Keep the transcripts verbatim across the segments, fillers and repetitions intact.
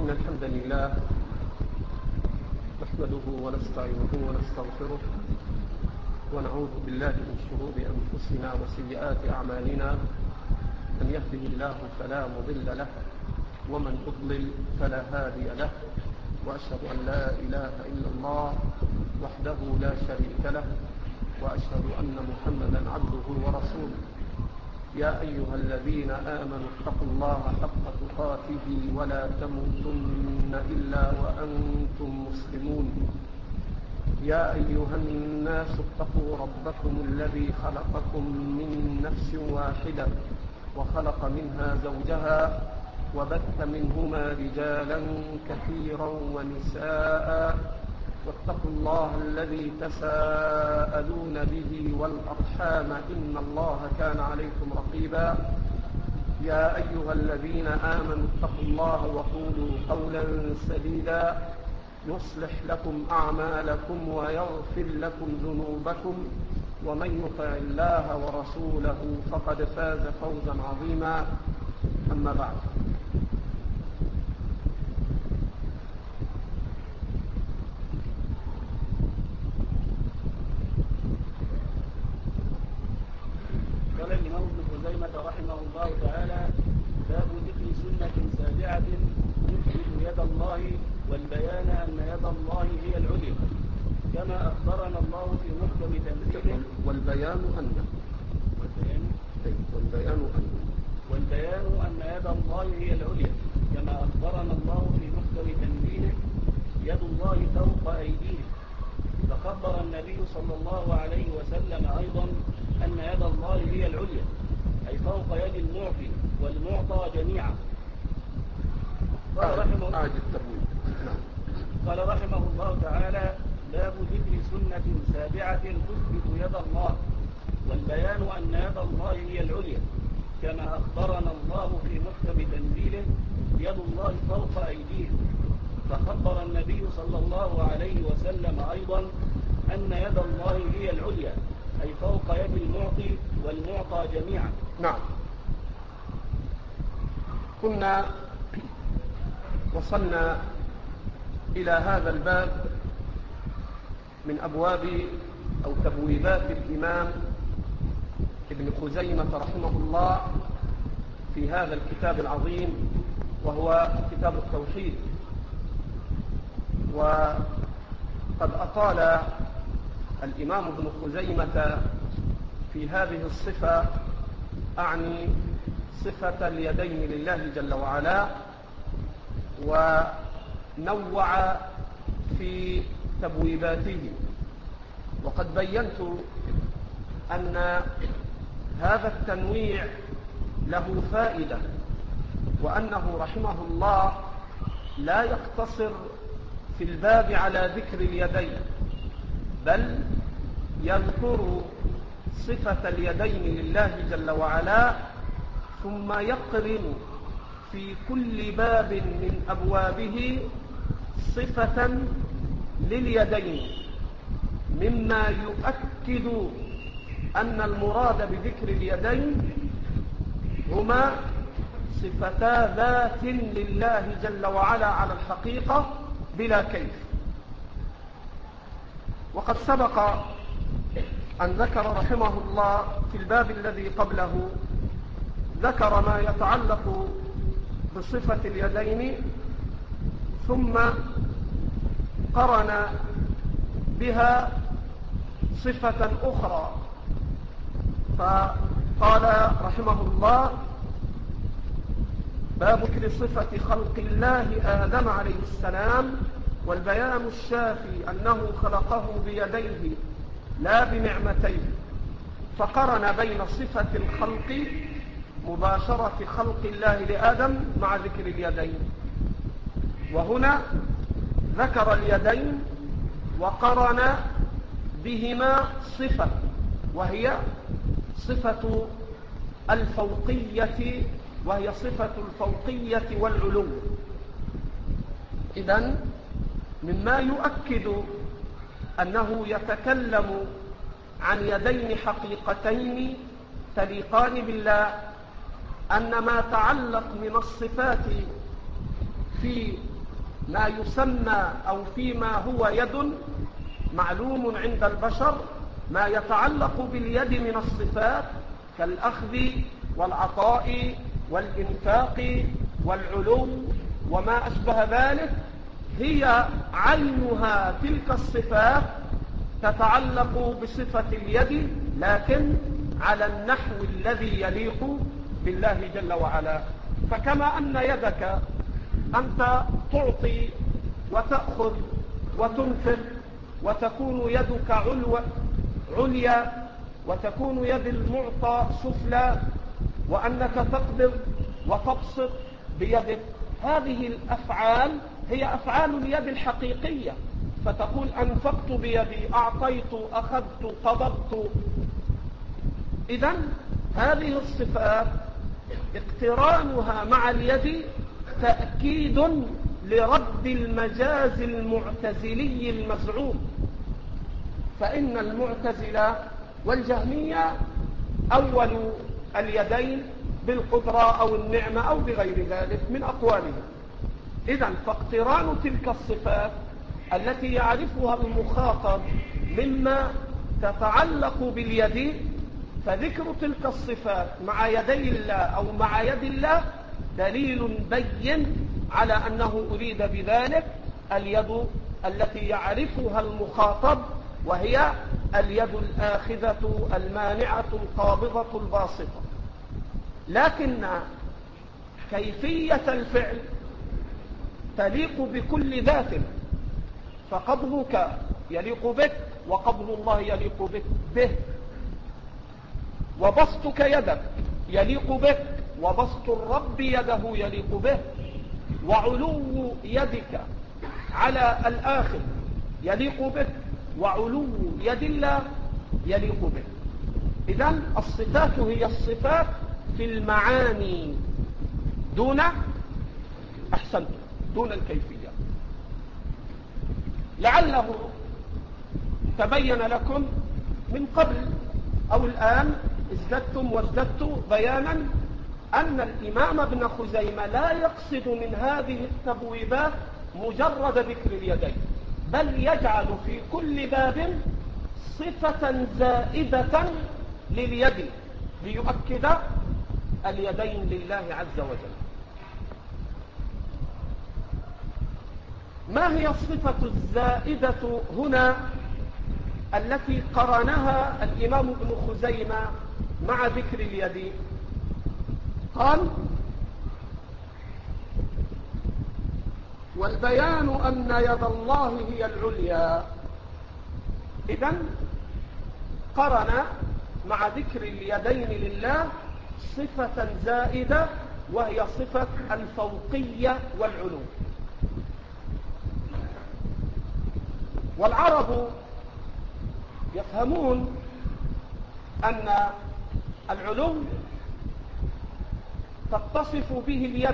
إن الحمد لله نحمده ونستعينه ونستغفره ونعوذ بالله من شرور أنفسنا وسيئات أعمالنا. من يهده الله فلا مضل له ومن يضلل فلا هادي له، وأشهد أن لا إله إلا الله وحده لا شريك له، وأشهد أن محمدا عبده ورسوله. يا أيها الذين آمنوا اتقوا الله حق تقاته ولا تموتن إلا وأنتم مسلمون. يا أيها الناس اتقوا ربكم الذي خلقكم من نفس واحدة وخلق منها زوجها وبث منهما رجالا كثيرا ونساء، واتقوا الله الذي تساءلون به والأرحام إن الله كان عليكم رقيبا. يا أيها الذين آمنوا اتقوا الله وقولوا قولا سديدا يصلح لكم أعمالكم ويغفر لكم ذنوبكم، ومن يطع الله ورسوله فقد فاز فوزا عظيما. أما بعد، قال الإمام ابن خزيمة رحمه الله تعالى: باب ذكر سنة سابعة تثبت يد الله والبيان أن يد الله هي العليا، كما أخبرنا الله في محكم تنزيله. والبيان أن والبيان والبيان أن والبيان أن يد الله هي العليا، كما أخبرنا الله في محكم تنزيله: يد الله فوق أيديهم. فخبر النبي صلى الله عليه وسلم أيضا أن يد الله هي العليا، أي فوق يد المعطي والمعطى جميعا. قال رحمه الله قال رحمه الله تعالى: باب ذكر سنة سابعة تثبت يد الله والبيان أن يد الله هي العليا، كما أخبرنا الله في محكم تنزيله: يد الله فوق أيديهم. فخبر النبي صلى الله عليه وسلم أيضا أن يد الله هي العليا، أي فوق يد المعطي والمعطى جميعا. نعم. كنا وصلنا إلى هذا الباب من أبواب أو تبويبات الإمام ابن خزيمة رحمه الله في هذا الكتاب العظيم، وهو كتاب التوحيد. وقد أطال الإمام ابن خزيمة في هذه الصفة، أعني صفة اليدين لله جل وعلا، ونوع في تبويباته. وقد بينت أن هذا التنويع له فائدة، وأنه رحمه الله لا يقتصر في الباب على ذكر اليدين، بل يذكر صفة اليدين لله جل وعلا، ثم يقرن في كل باب من أبوابه صفة لليدين، مما يؤكد أن المراد بذكر اليدين هما صفتا ذات لله جل وعلا على الحقيقة بلا كيف. وقد سبق أن ذكر رحمه الله في الباب الذي قبله، ذكر ما يتعلق بصفة اليدين، ثم قرن بها صفة أخرى، فقال رحمه الله: باب ذكر صفة خلق الله آدم عليه السلام، والبيان الشافي أنه خلقه بيديه لا بنعمتيه. فقرن بين صفة الخلق، مباشرة خلق الله لآدم، مع ذكر اليدين. وهنا ذكر اليدين وقرن بهما صفة، وهي صفة الفوقية، وهي صفة الفوقية والعلو. إذن مما يؤكد أنه يتكلم عن يدين حقيقتين تليقان بالله، أن ما تعلق من الصفات في ما يسمى أو فيما هو يد معلوم عند البشر ما يتعلق باليد من الصفات كالأخذ والعطاء والإنفاق والعلو وما أشبه ذلك، هي عينها تلك الصفات تتعلق بصفة اليد، لكن على النحو الذي يليق بالله جل وعلا. فكما أن يدك أنت تعطي وتأخذ وتنفق وتكون يدك علو عليا وتكون يد المعطى سفلى، وأنك تقبض وتبسط بيدك، هذه الأفعال هي أفعال اليد الحقيقية. فتقول أنفقت بيدي، أعطيت، أخذت، قبضت. إذن هذه الصفات اقترانها مع اليد تأكيد لرد المجاز المعتزلي المزعوم. فإن المعتزلة والجهمية أول اليدين بالقدرة أو النعمة أو بغير ذلك من أقوالهم. إذن فاقتران تلك الصفات التي يعرفها المخاطب مما تتعلق باليد، فذكر تلك الصفات مع يدي الله أو مع يد الله دليل بين على أنه أريد بذلك اليد التي يعرفها المخاطب، وهي اليد الآخذة المانعة القابضة الباسطة. لكن كيفية الفعل تليق بكل ذات، فقبضك يليق بك وقبض الله يليق بك به، وبسطك يدك يليق بك وبسط الرب يده يليق به، وعلو يدك على الآخر يليق بك وعلو يد الله يليق به. إذن الصفات هي الصفات في المعاني دون أحسنت دون الكيفية. لعله تبين لكم من قبل أو الآن ازددتم وازددتوا بيانا أن الإمام ابن خزيمة لا يقصد من هذه التبويبات مجرد ذكر اليدين، بل يجعل في كل باب صفة زائدة لليد ليؤكد اليدين لله عز وجل. ما هي الصفة الزائدة هنا التي قرنها الإمام ابن خزيمة مع ذكر اليد؟ قال: والبيان أن يد الله هي العليا. إذن قرن مع ذكر اليدين لله صفة زائدة، وهي صفة الفوقية والعلو. والعرب يفهمون أن العلو تتصف به اليد،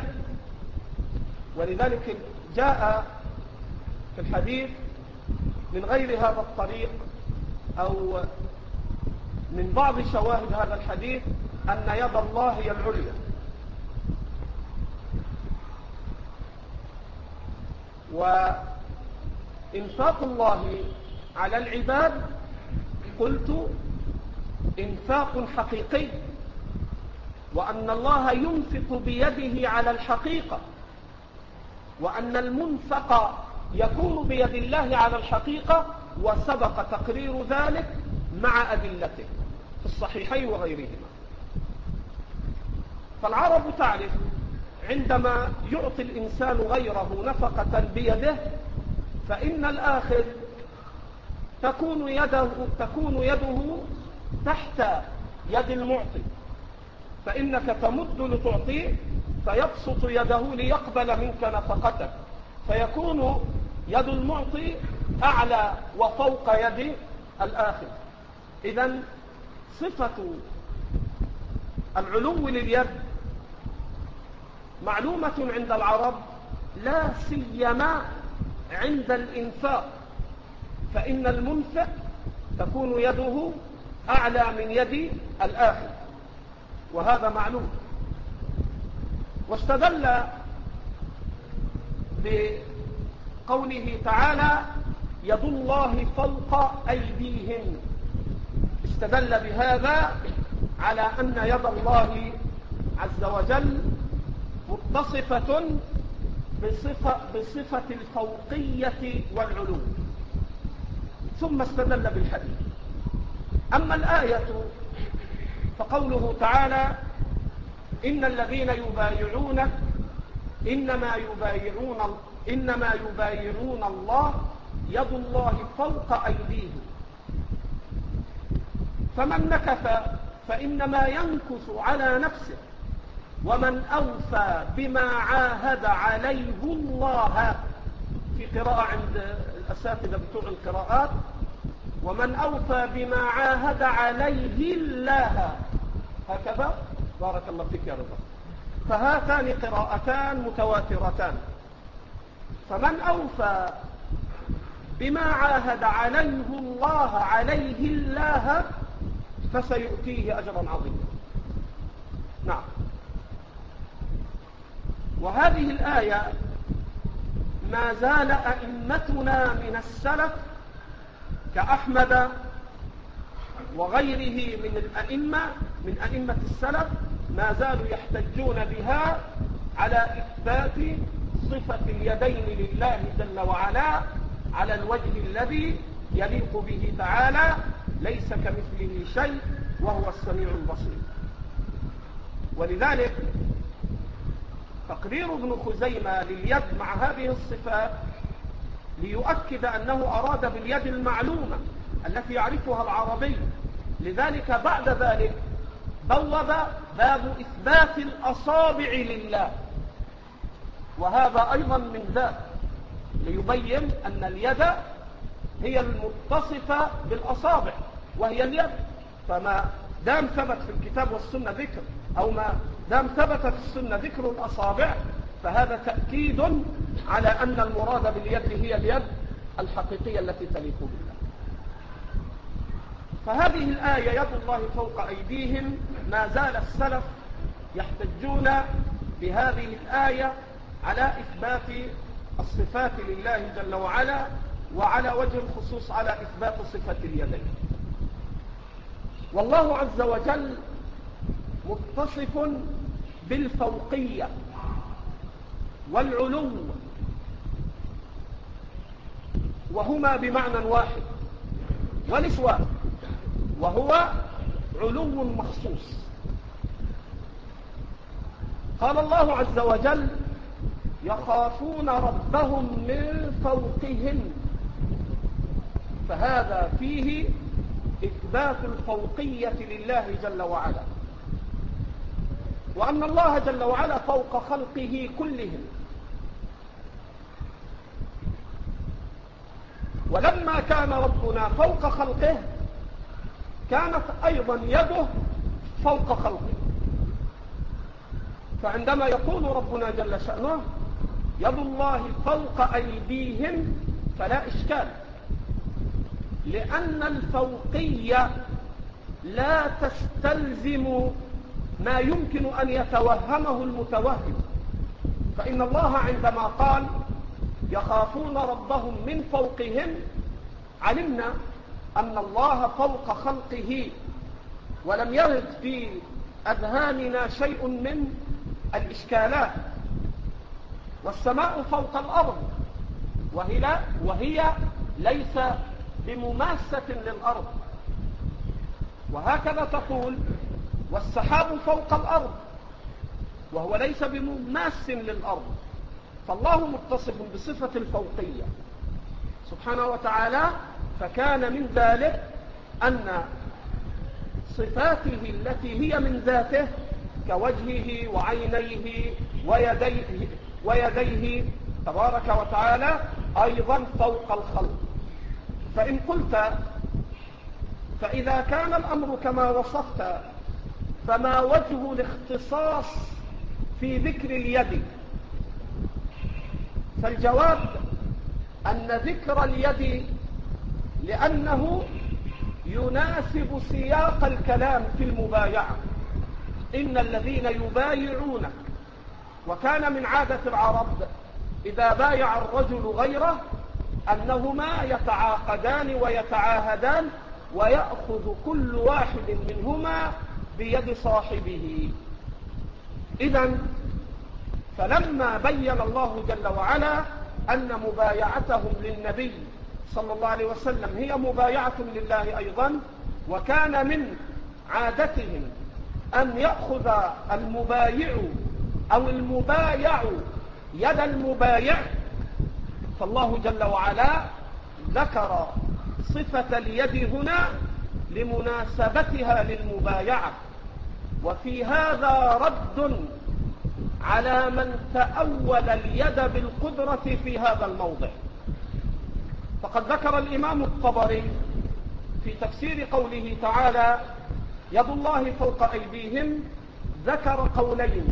ولذلك جاء في الحديث من غير هذا الطريق أو من بعض شواهد هذا الحديث أن يد الله هي العليا. وإنفاق الله على العباد قلت إنفاق حقيقي، وأن الله ينفق بيده على الحقيقة، وأن المنفق يكون بيد الله على الحقيقة، وسبق تقرير ذلك مع أدلته في الصحيحين وغيرهما. فالعرب تعرف عندما يعطي الإنسان غيره نفقة بيده فإن الآخر تكون يده, تكون يده تحت يد المعطي، فإنك تمد لتعطيه فيبسط يده ليقبل منك نفقتك، فيكون يد المعطي أعلى وفوق يد الآخر. إذن صفة العلو لليد معلومة عند العرب، لا سيما عند الإنفاق، فإن المنفق تكون يده أعلى من يد الآخر، وهذا معلوم. واستدل قوله تعالى يد الله فوق أيديهم، استدل بهذا على أن يد الله عز وجل متصفة بصفة, بصفة الفوقية والعلو، ثم استدل بالحديث. أما الآية فقوله تعالى إن الذين يبايعونك إنما يبايعون, إنما يبايعون الله يد الله فوق أيديهم، فمن نكث فإنما ينكث على نفسه، ومن أوفى بما عاهد عليه الله، في قراءة عند الأساتذة بتوع القراءات ومن أوفى بما عاهد عليه الله، هكذا بارك الله فيك يا رضا. فهاتان قراءتان متواترتان، فمن أوفى بما عاهد عليه الله عليه الله فسيؤتيه أجرا عظيما. نعم. وهذه الآية ما زال أئمتنا من السلف كأحمد وغيره من الأئمة من أئمة السلف ما زالوا يحتجون بها على إثبات صفة اليدين لله جل وعلا على الوجه الذي يليق به تعالى، ليس كمثله شيء وهو السميع البصير. ولذلك تقرير ابن خزيمة لليد مع هذه الصفات ليؤكد أنه أراد باليد المعلومة التي يعرفها العربي. لذلك بعد ذلك بوب باب إثبات الأصابع لله، وهذا أيضا من ذلك ليبين أن اليد هي المتصفة بالأصابع وهي اليد. فما دام ثبت في الكتاب والسنة ذكر أو ما دام ثبت في السنة ذكر الأصابع فهذا تأكيد على أن المراد باليد هي اليد الحقيقية التي تليق بالله. فهذه الآية يد الله فوق أيديهم ما زال السلف يحتجون بهذه الآية على إثبات الصفات لله جل وعلا، وعلى وجه الخصوص على إثبات صفة اليدين. والله عز وجل متصف بالفوقية والعلو، وهما بمعنى واحد والإسواء، وهو علو مخصوص. قال الله عز وجل يخافون ربهم من فوقهم، فهذا فيه إثبات الفوقية لله جل وعلا، وأن الله جل وعلا فوق خلقه كلهم. ولما كان ربنا فوق خلقه كانت أيضا يده فوق خلقه. فعندما يقول ربنا جل شأنه يد الله فوق أيديهم فلا إشكال، لأن الفوقية لا تستلزم ما يمكن أن يتوهمه المتوهم. فإن الله عندما قال يخافون ربهم من فوقهم علمنا أن الله فوق خلقه، ولم يرد في أذهاننا شيء من الإشكالات. والسماء فوق الأرض وهي, وهي ليس بمماسة للأرض، وهكذا تقول والسحاب فوق الأرض وهو ليس بمماس للأرض. فالله متصف بصفة الفوقية سبحانه وتعالى. فكان من ذلك أن صفاته التي هي من ذاته كوجهه وعينيه ويديه, ويديه تبارك وتعالى أيضا فوق الخلق. فإن قلت فإذا كان الأمر كما وصفت فما وجه الاختصاص في ذكر اليد؟ فالجواب أن ذكر اليد لأنه يناسب سياق الكلام في المبايعة. إن الذين يبايعونك، وكان من عادة العرب إذا بايع الرجل غيره أنهما يتعاقدان ويتعاهدان ويأخذ كل واحد منهما بيد صاحبه. إذن فلما بين الله جل وعلا أن مبايعتهم للنبي صلى الله عليه وسلم هي مبايعة لله أيضا، وكان من عادتهم أن يأخذ المبايع أو المبايع يد المبايع، فالله جل وعلا ذكر صفة اليد هنا لمناسبتها للمبايعة. وفي هذا رد على من تأول اليد بالقدرة في هذا الموضع. فقد ذكر الإمام الطبري في تفسير قوله تعالى يد الله فوق أيديهم ذكر قولين،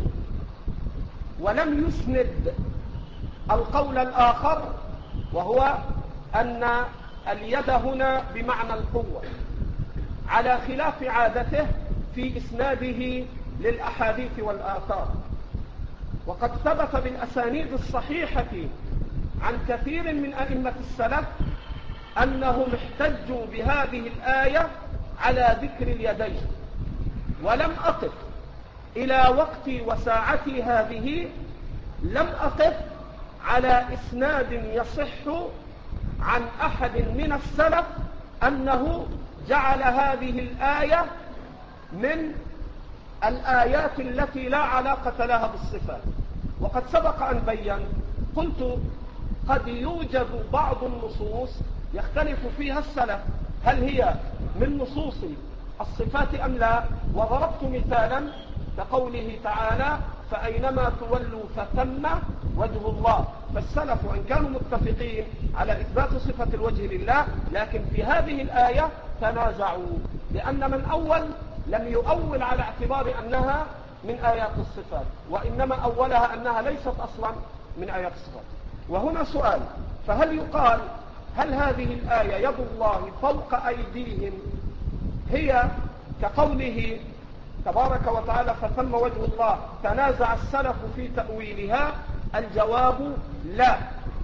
ولم يسند القول الآخر، وهو أن اليد هنا بمعنى القوة، على خلاف عادته في إسناده للأحاديث والآثار. وقد ثبت بالأسانيد الصحيحة عن كثير من أئمة السلف أنهم احتجوا بهذه الآية على ذكر اليدين. ولم أقف إلى وقتي وساعتي هذه لم أقف على إسناد يصح عن أحد من السلف أنه جعل هذه الآية من الآيات التي لا علاقة لها بالصفات. وقد سبق أن بين قلت قد يوجد بعض النصوص يختلف فيها السلف هل هي من نصوص الصفات أم لا، وضربت مثالا كقوله تعالى فأينما تولوا فثم وجه الله. فالسلف وإن كانوا متفقين على إثبات صفة الوجه لله، لكن في هذه الآية تنازعوا، لأن من أول لم يؤول على اعتبار أنها من آيات الصفات، وإنما أولها أنها ليست أصلا من آيات الصفات. وهنا سؤال، فهل يقال هل هذه الآية يد الله فوق أيديهم هي كقوله تبارك وتعالى فثم وجه الله تنازع السلف في تأويلها؟ الجواب لا،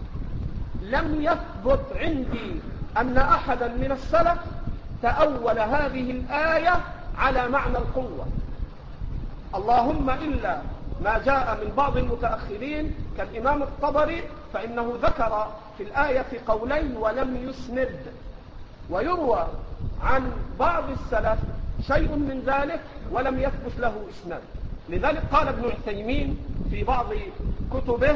لم يثبت عندي أن أحدا من السلف تأول هذه الآية على معنى القوة، اللهم إلا ما جاء من بعض المتأخرين كالإمام الطبري، فإنه ذكر في الآية قولين ولم يسند، ويروى عن بعض السلف شيء من ذلك ولم يثبت له إسناد. لذلك قال ابن عثيمين في بعض كتبه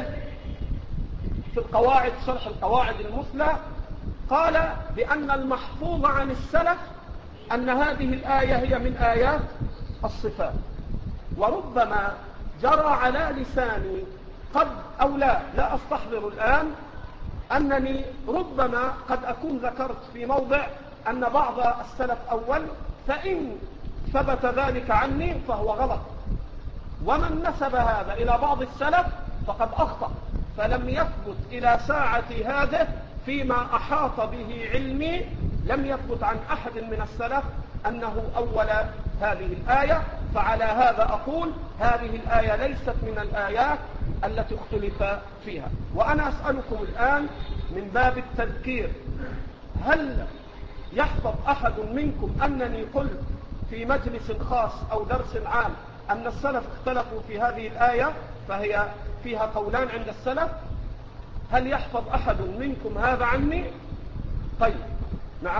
في القواعد شرح القواعد المثلى، قال بأن المحفوظ عن السلف أن هذه الآية هي من آيات الصفات. وربما جرى على لساني قد أو لا لا أستحضر الآن أنني ربما قد أكون ذكرت في موضع أن بعض السلف أول، فإن ثبت ذلك عني فهو غلط، ومن نسب هذا إلى بعض السلف فقد أخطأ، فلم يثبت إلى ساعة هذه فيما أحاط به علمي لم يثبت عن أحد من السلف أنه أول هذه الآية. فعلى هذا أقول هذه الآية ليست من الآيات التي اختلف فيها. وأنا أسألكم الآن من باب التذكير، هل يحفظ أحد منكم أنني قلت في مجلس خاص أو درس عام أن السلف اختلفوا في هذه الآية فهي فيها قولان عند السلف؟ هل يحفظ أحد منكم هذا عني؟ طيب نعم.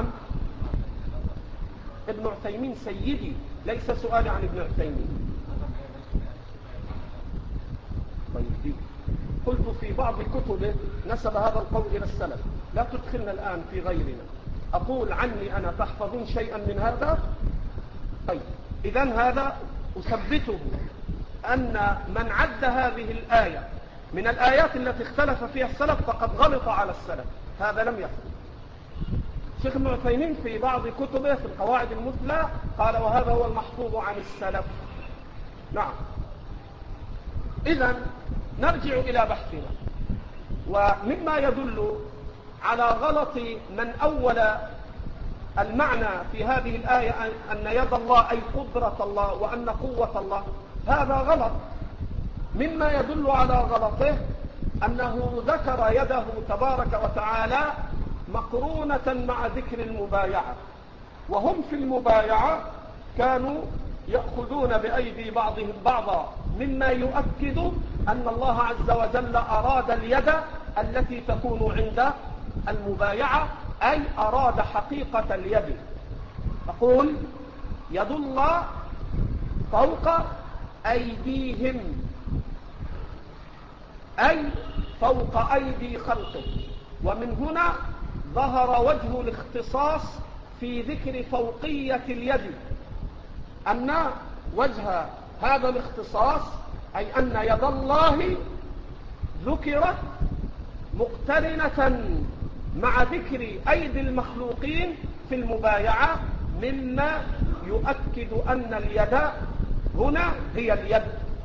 ابن عثيمين سيدي، ليس سؤالي عن ابن عثيمين. طيب دي قلت في بعض كتبه نسب هذا القول إلى السلف، لا تدخلنا الآن في غيرنا. أقول عني أنا تحفظون شيئا من هذا؟ طيب إذن هذا أثبته أن من عد هذه الآية من الآيات التي اختلف فيها السلف فقد غلط على السلف، هذا لم يثبت. شيخ ابن عثيمين في بعض كتبه في القواعد المثلى قال وهذا هو المحفوظ عن السلف. نعم. إذن نرجع إلى بحثنا، ومما يدل على غلط من أول المعنى في هذه الآية أن يد الله أي قدرة الله وأن قوة الله، هذا غلط. مما يدل على غلطه أنه ذكر يده تبارك وتعالى مقرونة مع ذكر المبايعة، وهم في المبايعة كانوا يأخذون بأيدي بعضهم بعضا، مما يؤكد أن الله عز وجل أراد اليد التي تكون عند المبايعة، أي أراد حقيقة اليد. تقول يد الله فوق أيديهم، أي فوق أيدي خلقه. ومن هنا ظهر وجه الاختصاص في ذكر فوقية اليد، أن وجه هذا الاختصاص أي أن يد الله ذكرت مقترنة مع ذكر أيدي المخلوقين في المبايعة، مما يؤكد أن اليد هنا هي اليد.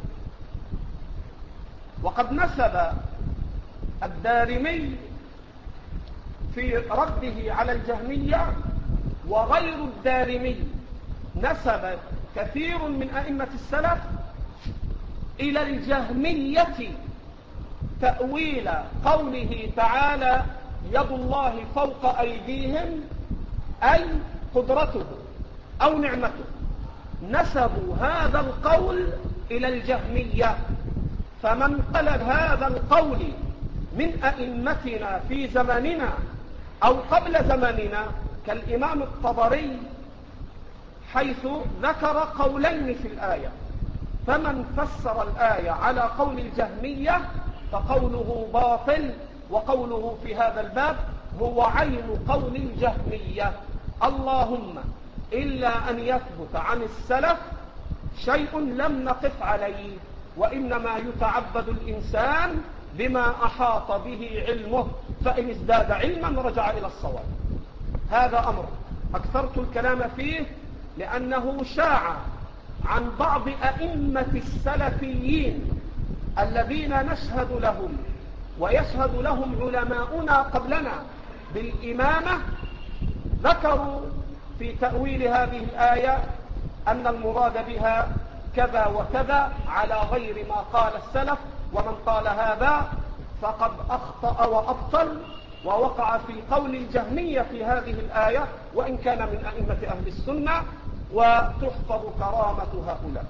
وقد نسب الدارمي في رده على الجهمية وغير الدارمي، نسب كثير من أئمة السلف إلى الجهمية تأويل قوله تعالى يد الله فوق أيديهم، أي قدرته أو نعمته. نسبوا هذا القول إلى الجهمية، فمن قال هذا القول من أئمتنا في زماننا أو قبل زماننا كالإمام الطبري، حيث ذكر قولين في الآية، فمن فسر الآية على قول الجهمية فقوله باطل، وقوله في هذا الباب هو عين قول الجهمية. اللهم إلا أن يثبت عن السلف شيء لم نقف عليه، وإنما يتعبد الإنسان بما أحاط به علمه، فإن ازداد علما رجع إلى الصواب. هذا أمر أكثرت الكلام فيه لأنه شاع عن بعض أئمة السلفيين الذين نشهد لهم ويشهد لهم علماؤنا قبلنا بالإمامة، ذكروا في تأويل هذه الآية أن المراد بها كذا وكذا على غير ما قال السلف، ومن قال هذا فقد أخطأ وأبطل ووقع في قول الجهمية في هذه الآية، وإن كان من أئمة أهل السنة، وتحفظ كرامة هؤلاء.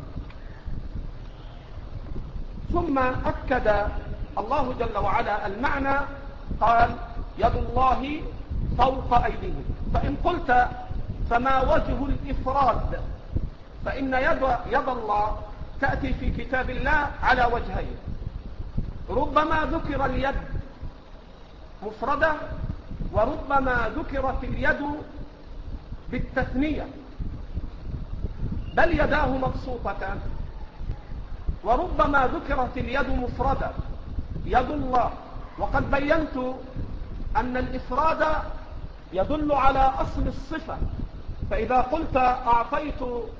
ثم أكد الله جل وعلا المعنى، قال يد الله فوق أيديهم. فإن قلت فما وجه الإفراد، فإن يد, يد الله تأتي في كتاب الله على وجهين، ربما ذكر اليد مفردة، وربما ذكرت اليد بالتثنية، بل يداه مبسوطتان. وربما ذكرت اليد مفردة يد الله، وقد بينت أن الإفراد يدل على أصل الصفة، فإذا قلت أعطيت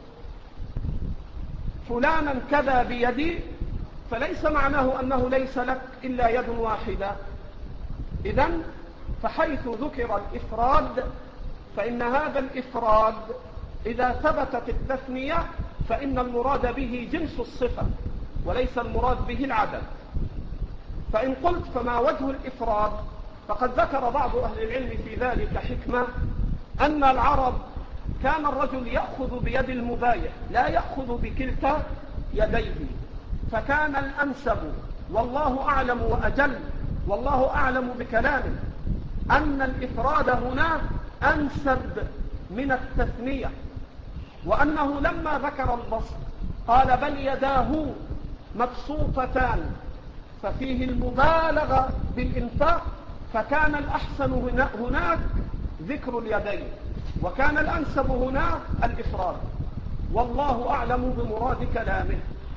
فلانا كذا بيدي فليس معناه أنه ليس لك إلا يد واحدة. إذن فحيث ذكر الإفراد فإن هذا الإفراد إذا ثبتت التثنية فإن المراد به جنس الصفة وليس المراد به العدد. فإن قلت فما وجه الإفراد، فقد ذكر بعض أهل العلم في ذلك حكمة، أن العرب كان الرجل يأخذ بيد المبايع لا يأخذ بكلتا يديه، فكان الأنسب والله أعلم وأجل والله أعلم بكلامه أن الإفراد هنا أنسب من التثنية، وأنه لما ذكر البسط قال بل يداه مبسوطتان، ففيه المبالغة بالإنفاق، فكان الأحسن هناك ذكر اليدين، وكان الأنسب هنا الإفراد، والله أعلم بمراد كلامه.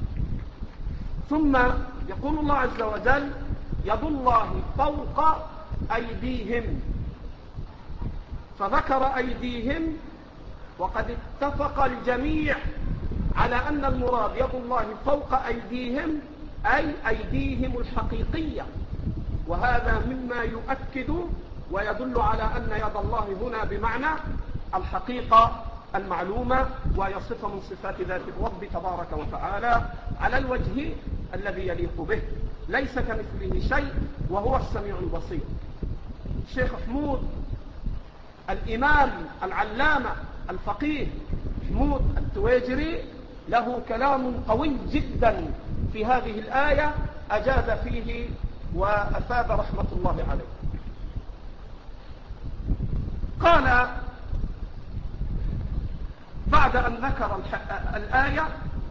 ثم يقول الله عز وجل يد الله فوق أيديهم، فذكر أيديهم، وقد اتفق الجميع على أن المراد يد الله فوق أيديهم أي أيديهم الحقيقية، وهذا مما يؤكد ويدل على أن يد الله هنا بمعنى الحقيقة المعلومة، وهي صفة من صفات ذات الرب تبارك وتعالى على الوجه الذي يليق به. ليس كمثله شيء وهو السميع البصير. الشيخ حمود الإمام العلامة الفقيه حمود التويجري له كلام قوي جدا في هذه الآية أجاد فيه وأفاد رحمة الله عليه. قال بعد أن ذكر الآية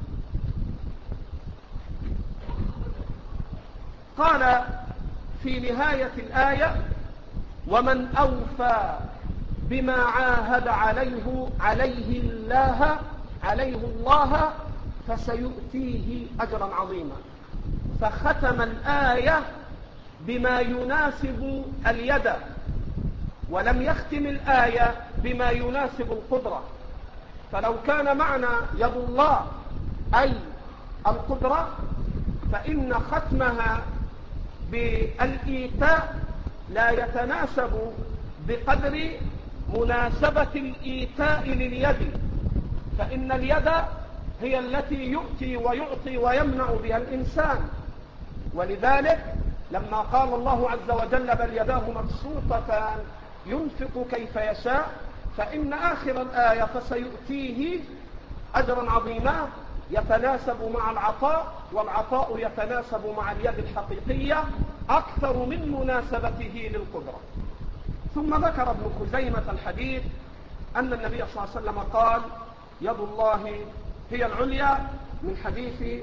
قال في نهاية الآية: ومن أوفى بما عاهد عليه عليه الله عليه الله فسيؤتيه أجرا عظيما. فختم الآية بما يناسب اليد، ولم يختم الآية بما يناسب القدرة. فلو كان معنى يد الله أي القدرة فإن ختمها بالإيتاء لا يتناسب بقدر مناسبة الإيتاء لليد، فإن اليد هي التي يؤتي ويعطي ويمنع بها الإنسان. ولذلك لما قال الله عز وجل: بل يداه مبسوطتان ينفق كيف يشاء، فإن آخر الآية فسيؤتيه أجرا عظيما يتناسب مع العطاء، والعطاء يتناسب مع اليد الحقيقية أكثر من مناسبته للقدرة. ثم ذكر ابن خزيمة الحديث أن النبي صلى الله عليه وسلم قال: يد الله هي العليا، من حديث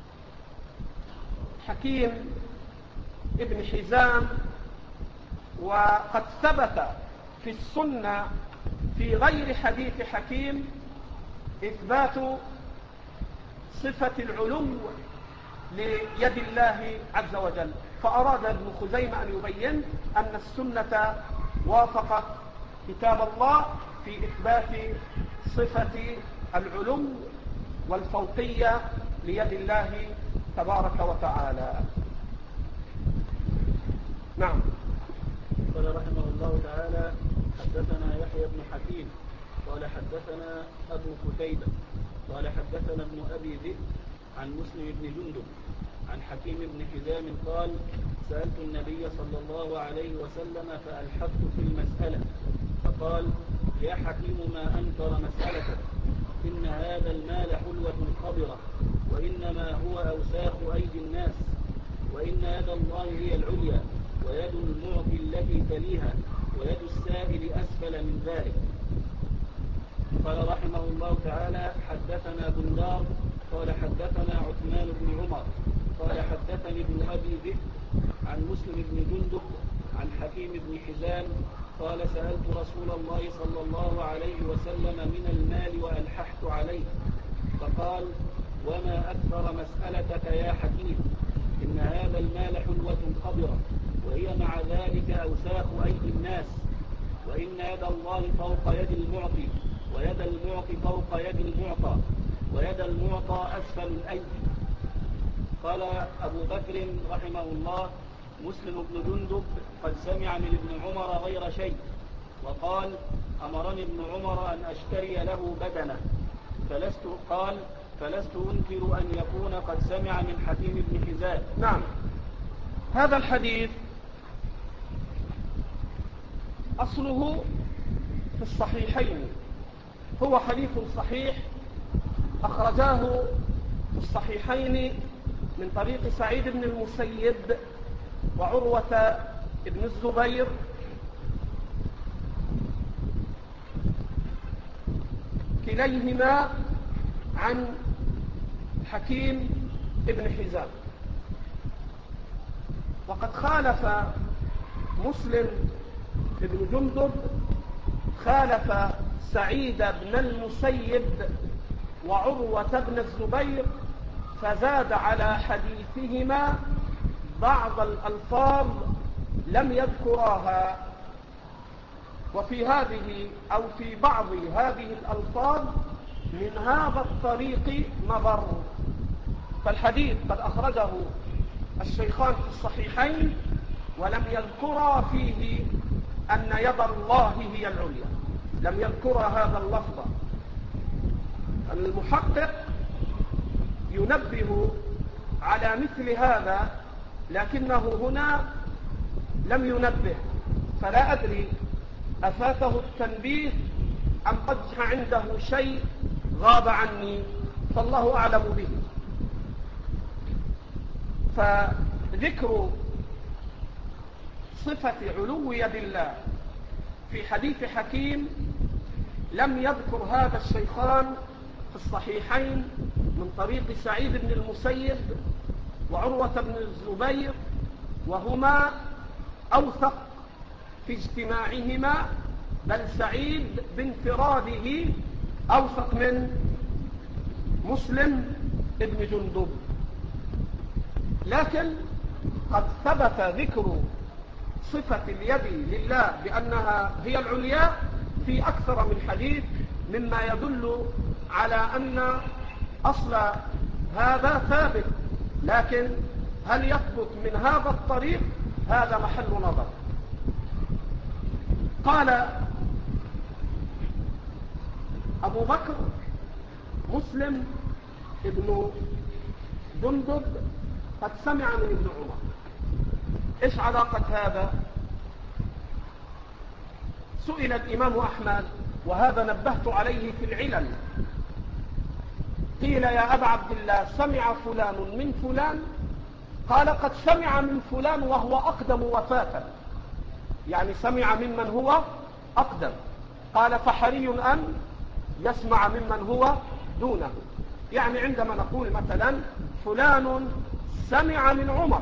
حكيم ابن حزام. وقد ثبت في السنة في غير حديث حكيم إثبات صفة العلو ليد الله عز وجل، فأراد ابن خزيمة أن يبين أن السنة وافقت كتاب الله في إثبات صفة العلو والفوقية ليد الله تبارك وتعالى. نعم. قال رحمه الله تعالى: حدثنا يحيى بن حكيم قال حدثنا أبو قتيبة قال حدثنا ابن أبي ذئب عن مسلم بن جندب عن حكيم بن حزام قال: سألت النبي صلى الله عليه وسلم فألحقت في المسألة، فقال: يا حكيم ما أنكر مسألتك، إن هذا المال حلوة خضرة، وإنما هو أوساخ أيدي الناس، وإن يد الله هي العليا، ويد المعطي التي تليها، ويد السائل أسفل من ذلك. قال رحمه الله تعالى: حدثنا بندار قال حدثنا عثمان بن عمر قال حدثني ابن أبي ذئب عن مسلم بن جندب عن حكيم بن حزام قال: سألت رسول الله صلى الله عليه وسلم من المال وألححت عليه، فقال: وما أكثر مسألتك يا حكيم، إن هذا المال حلوة خضرة، وهي مع ذلك أوساخ أيدي الناس، وإن يد الله فوق يد المعطي، ويد المعطي فوق يد المعطى، ويد المعطى أسفل الأيدي. قال أبو بكر رحمه الله: مسلم بن جندب قد سمع من ابن عمر غير شيء، وقال: أمرني ابن عمر أن أشتري له بدنه، فلست قال فلست أنكر أن يكون قد سمع من حكيم بن حزام. نعم. هذا الحديث أصله في الصحيحين، هو حديث صحيح أخرجاه في الصحيحين من طريق سعيد بن المسيب وعروة بن الزبير كليهما عن حكيم بن حزام. وقد خالف مسلم بن جندب خالف سعيد بن المسيب وعروة بن الزبير، فزاد على حديثهما بعض الألفاظ لم يذكراها، وفي هذه أو في بعض هذه الألفاظ من هذا الطريق نظر. فالحديث قد أخرجه الشيخان في الصحيحين ولم يذكرا فيه أن يد الله هي العليا، لم يذكرا هذا اللفظ. المحقق ينبه على مثل هذا لكنه هنا لم ينبه، فلا أدري أفاته التنبيه أم قد عنده شيء غاب عني، فالله أعلم به. فذكر صفة علو يد الله في حديث حكيم لم يذكر هذا الشيخان في الصحيحين من طريق سعيد بن المسيب وعروة بن الزبير، وهما أوثق في اجتماعهما، بل سعيد بانفراده أوثق من مسلم ابن جندب. لكن قد ثبت ذكر صفة اليد لله بأنها هي العليا في أكثر من حديث، مما يدل على أن أصل هذا ثابت، لكن هل يثبت من هذا الطريق؟ هذا محل نظر. قال أبو بكر مسلم ابن جندب قد سمع من ابن عمر. إيش علاقة هذا؟ سئل الإمام أحمد، وهذا نبهت عليه في العلل، قيل يا أبا عبد الله سمع فلان من فلان؟ قال قد سمع من فلان وهو أقدم وفاة، يعني سمع ممن هو أقدم. قال فحري أن يسمع ممن هو دونه. يعني عندما نقول مثلا فلان سمع من عمر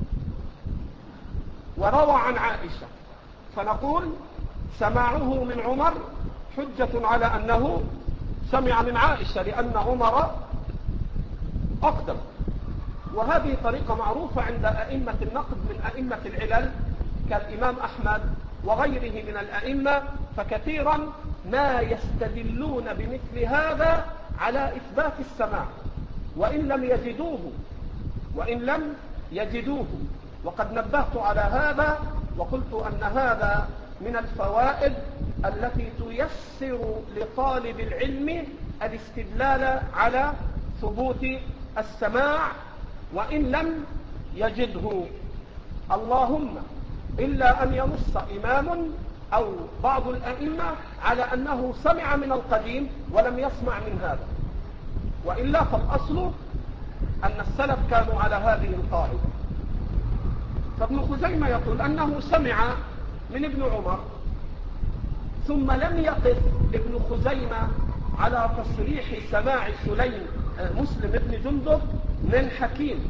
وروى عن عائشة، فنقول سماعه من عمر حجة على أنه سمع من عائشة لأن عمر أقدم. وهذه طريقة معروفة عند أئمة النقد من أئمة العلل كالإمام أحمد وغيره من الأئمة، فكثيرا ما يستدلون بمثل هذا على إثبات السماع وإن لم يجدوه وإن لم يجدوه وقد نبهت على هذا وقلت أن هذا من الفوائد التي تيسر لطالب العلم الاستدلال على ثبوت السماع وإن لم يجده، اللهم إلا أن ينص إمام أو بعض الأئمة على أنه سمع من القديم ولم يسمع من هذا، وإلا فالأصل أن السلف كانوا على هذه القاعدة. فابن خزيمة يقول أنه سمع من ابن عمر، ثم لم يقف ابن خزيمة على تصريح سماع سليم مسلم ابن جندب من حكيم،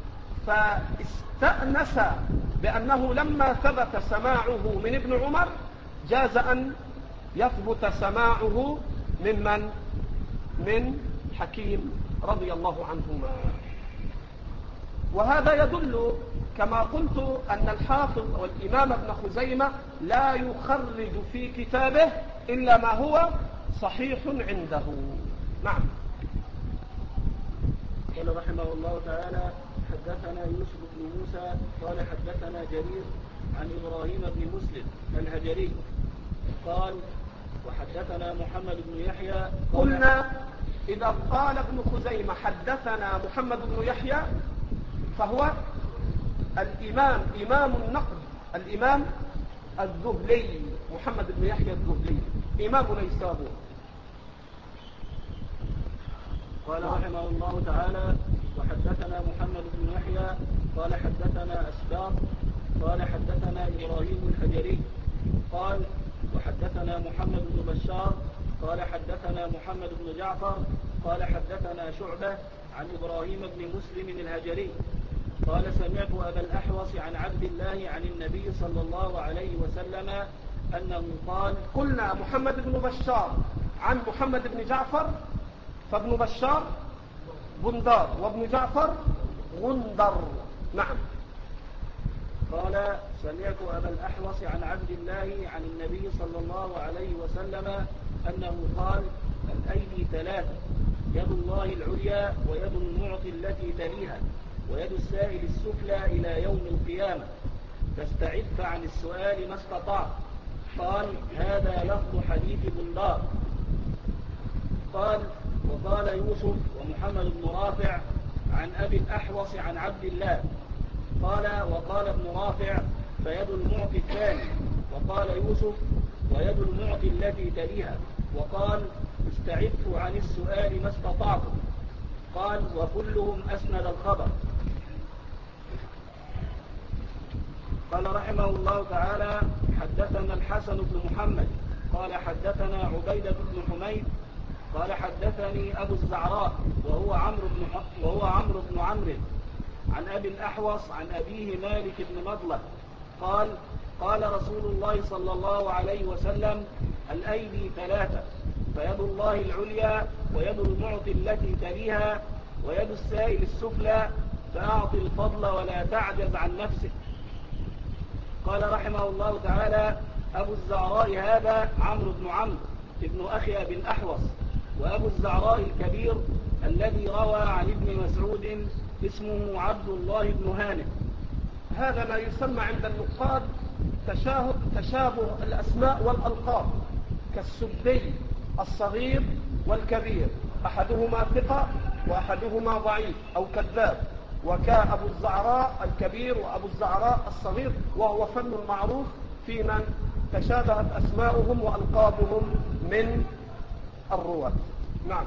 فاستأنس بأنه لما ثبت سماعه من ابن عمر جاز أن يثبت سماعه ممن من حكيم رضي الله عنهما. وهذا يدل كما قلت أن الحافظ والإمام ابن خزيمة لا يخرج في كتابه إلا ما هو صحيح عنده. نعم. قال رحمه الله تعالى حدثنا يوسف بن موسى قال حدثنا جرير عن إبراهيم بن مسلم الهجري قال وحدثنا محمد بن يحيى. قلنا إذا قال ابن خزيمة حدثنا محمد بن يحيى فهو الإمام إمام النقد الإمام الذهلي محمد بن يحيى الذهلي إمام نيسابور. قال رحمه الله تعالى وحدثنا محمد بن يحيى قال حدثنا أسباط قال حدثنا إبراهيم الحجري قال وحدثنا محمد بن بشار قال حدثنا محمد بن جعفر قال حدثنا شعبة عن إبراهيم بن مسلم الهجري قال سمعت أبا الأحوص عن عبد الله عن النبي صلى الله عليه وسلم أنه قال. قلنا محمد بن بشار عن محمد بن جعفر، فابن بشار بندار وابن جعفر غندر. نعم. قال سمعت أبا الأحوص عن عبد الله عن النبي صلى الله عليه وسلم أنه قال الأيدي ثلاثة، يد الله العليا ويد المعطي التي تليها ويد السائل السفلى إلى يوم القيامة، فاستعد عن السؤال ما استطعت. قال هذا لفظ حديث بندار. قال وقال يوسف ومحمد بن رافع عن أبي الأحوص عن عبد الله قال وقال ابن رافع فيد المعطي الثاني. وقال يوسف ويد المعطي التي تليها. وقال استعدت عن السؤال ما استطعتم. قال وكلهم أسند الخبر. قال رحمه الله تعالى حدثنا الحسن بن محمد قال حدثنا عبيدة بن حميد قال حدثني أبو الزعراء وهو عمرو بن وهو عمرو بن عمرو عن أبي الأحوص عن أبيه مالك بن مضلة قال قال رسول الله صلى الله عليه وسلم الأيدي ثلاثة فيد الله العليا ويد المعطي التي تليها ويد السائل السفلى فأعطي الفضل ولا تعجز عن نفسك. قال رحمه الله تعالى أبو الزعراء هذا عمرو بن عمرو ابن أخي أبي الأحوص. وأبو الزعراء الكبير الذي روى عن ابن مسعود اسمه عبد الله بن هانئ. هذا ما يسمى عند النقاد تشابه الأسماء والألقاب كالسدي الصغير والكبير، أحدهما ثقة وأحدهما ضعيف أو كذاب، وكأبو الزعراء الكبير وأبو الزعراء الصغير، وهو فن معروف في من تشابهت أسماؤهم وألقابهم من الرواة. نعم.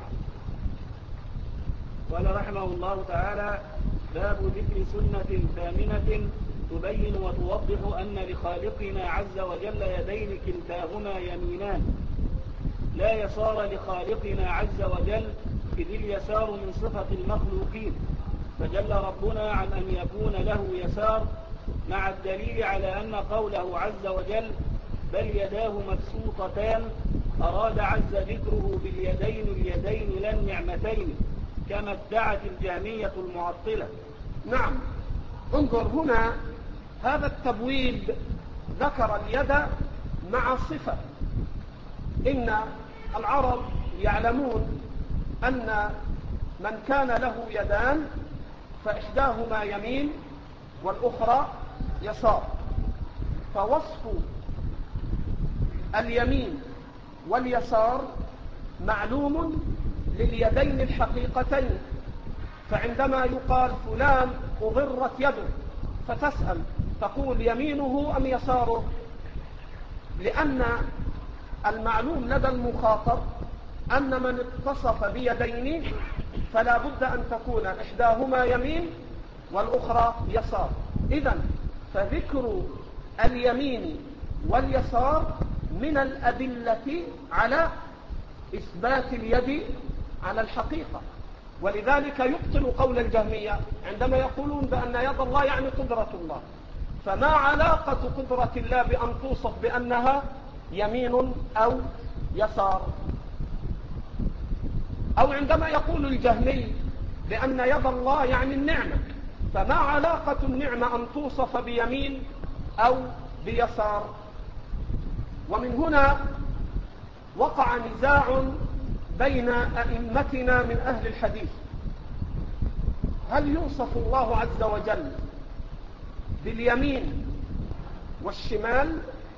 قال رحمه الله تعالى باب ذكر سنة ثامنة تبين وتوضح أن لخالقنا عز وجل يدين كلتاهما يمينان لا يسار لخالقنا عز وجل إذ اليسار من صفة المخلوقين، فجل ربنا عن أن يكون له يسار، مع الدليل على أن قوله عز وجل بل يداه مبسوطتان أراد عز ذكره باليدين اليدين لا النعمتين كما ادعت الجهمية المعطلة. نعم. انظر هنا هذا التبويب ذكر اليد مع صفة. إن العرب يعلمون أن من كان له يدان فإحداهما يمين والأخرى يسار، فوصف اليمين واليسار معلوم لليدين الحقيقتين. فعندما يقال فلان أضرت يده فتسأل تقول يمينه أم يساره، لأن المعلوم لدى المخاطب أن من اتصف بيدين فلا بد أن تكون إحداهما يمين والأخرى يسار. إذن فذكر اليمين واليسار من الأدلة على إثبات اليد على الحقيقة، ولذلك يبطل قول الجهمية عندما يقولون بأن يد الله يعني قدرة الله. فما علاقة قدرة الله بأن توصف بأنها يمين أو يسار؟ أو عندما يقول الجهمي بأن يد الله يعني النعمة، فما علاقة النعمة أن توصف بيمين أو بيسار؟ ومن هنا وقع نزاع بين أئمتنا من أهل الحديث، هل يوصف الله عز وجل باليمين والشمال؟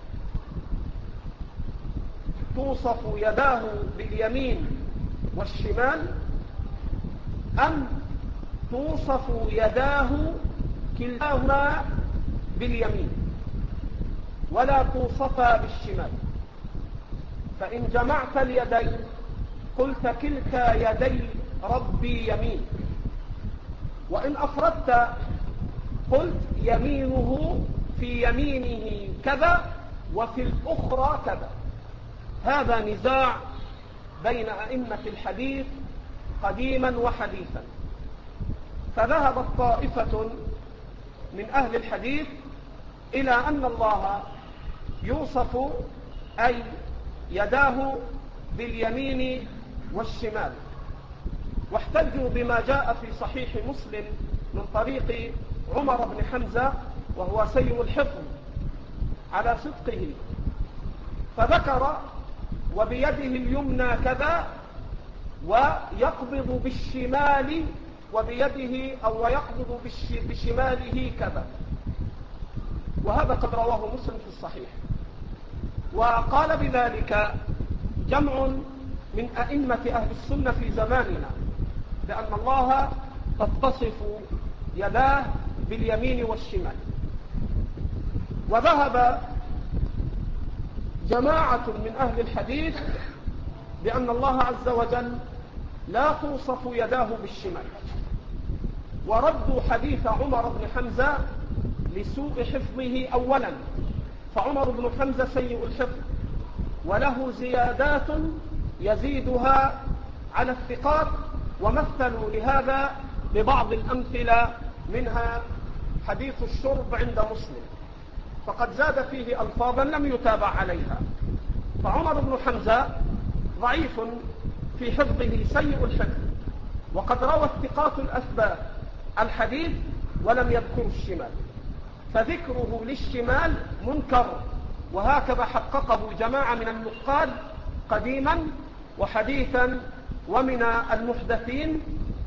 توصف يداه باليمين والشمال، أم توصف يداه كلتاهما باليمين ولا توصفا بالشمال؟ فإن جمعت اليدين قلت كلتا يدي ربي يمين، وإن أفردت قلت يمينه في يمينه كذا وفي الأخرى كذا. هذا نزاع بين أئمة الحديث قديما وحديثا. فذهبت طائفة من أهل الحديث إلى أن الله يوصف أي يداه باليمين والشمال، واحتجوا بما جاء في صحيح مسلم من طريق عمر بن حمزة وهو سيء الحفظ على صدقه، فذكر وبيده اليمنى كذا ويقبض بالشمال وبيده أو يقبض بشماله كذا، وهذا قد رواه مسلم في الصحيح. وقال بذلك جمع من أئمة أهل السنة في زماننا بأن الله قد تصف يداه باليمين والشمال. وذهب جماعة من أهل الحديث بأن الله عز وجل لا توصف يداه بالشمال، وردوا حديث عمر بن حمزة لسوء حفظه أولا، فعمر بن حمزة سيء الحفظ وله زيادات يزيدها على الثقات، ومثلوا لهذا ببعض الأمثلة، منها حديث الشرب عند مسلم فقد زاد فيه ألفاظا لم يتابع عليها. فعمر بن حمزة ضعيف في حفظه سيء الحفظ، وقد روى الثقات الأثبات الحديث ولم يذكروا الشمال، فذكره للشمال منكر، وهكذا حققه جماعة من النقاد قديما وحديثا. ومن المحدثين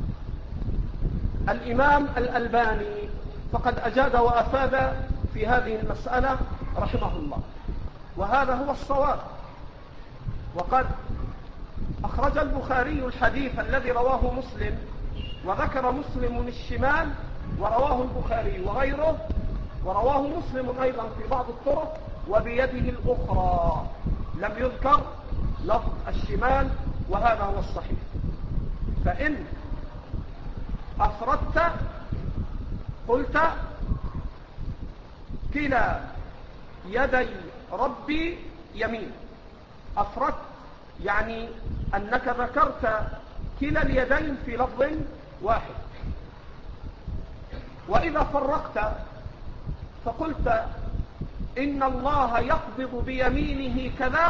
الإمام الألباني فقد أجاد وأفاد في هذه المسألة رحمه الله، وهذا هو الصواب. وقد أخرج البخاري الحديث الذي رواه مسلم، وذكر مسلم الشمال ورواه البخاري وغيره، ورواه مسلم أيضا في بعض الطرق وبيده الأخرى، لم يذكر لفظ الشمال، وهذا هو الصحيح. فإن أفردت قلت كلا يدي ربي يمين، أفردت يعني أنك ذكرت كلا اليدين في لفظ واحد. وإذا فرقت فقلت إن الله يقبض بيمينه كذا،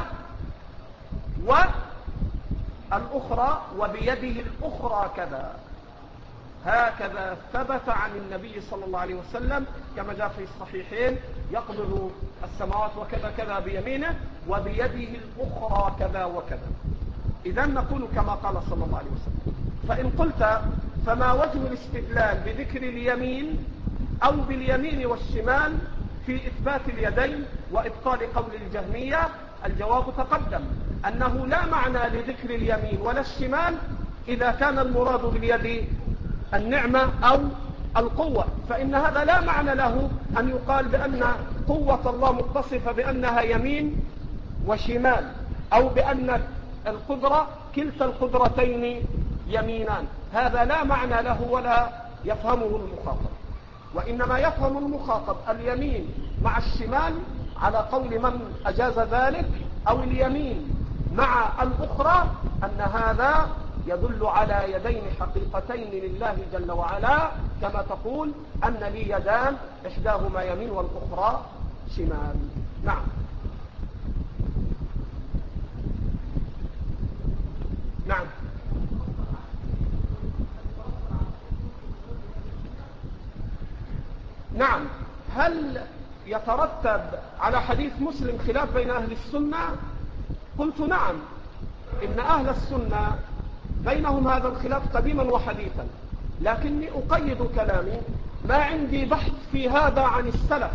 والأخرى وبيده الأخرى كذا، هكذا ثبت عن النبي صلى الله عليه وسلم كما جاء في الصحيحين: يقبض السماوات وكذا كذا بيمينه وبيده الأخرى كذا وكذا. إذن نقول كما قال صلى الله عليه وسلم. فإن قلت فما وجه الاستدلال بذكر اليمين أو باليمين والشمال في إثبات اليدين وإبطال قول الجهمية؟ الجواب تقدم أنه لا معنى لذكر اليمين ولا الشمال إذا كان المراد باليد النعمة أو القوة، فإن هذا لا معنى له أن يقال بأن قوة الله متصفة بأنها يمين وشمال، أو بأن القدرة كلتا القدرتين يمينان. هذا لا معنى له ولا يفهمه المخاطب، وإنما يفهم المخاطب اليمين مع الشمال على قول من أجاز ذلك، أو اليمين مع الأخرى، أن هذا يدل على يدين حقيقتين لله جل وعلا، كما تقول أن لي يدان إحداهما يمين والأخرى شمال. نعم. نعم. نعم. هل يترتب على حديث مسلم خلاف بين أهل السنة؟ قلت نعم، إن أهل السنة بينهم هذا الخلاف قديما وحديثا، لكني أقيد كلامي: ما عندي بحث في هذا عن السلف،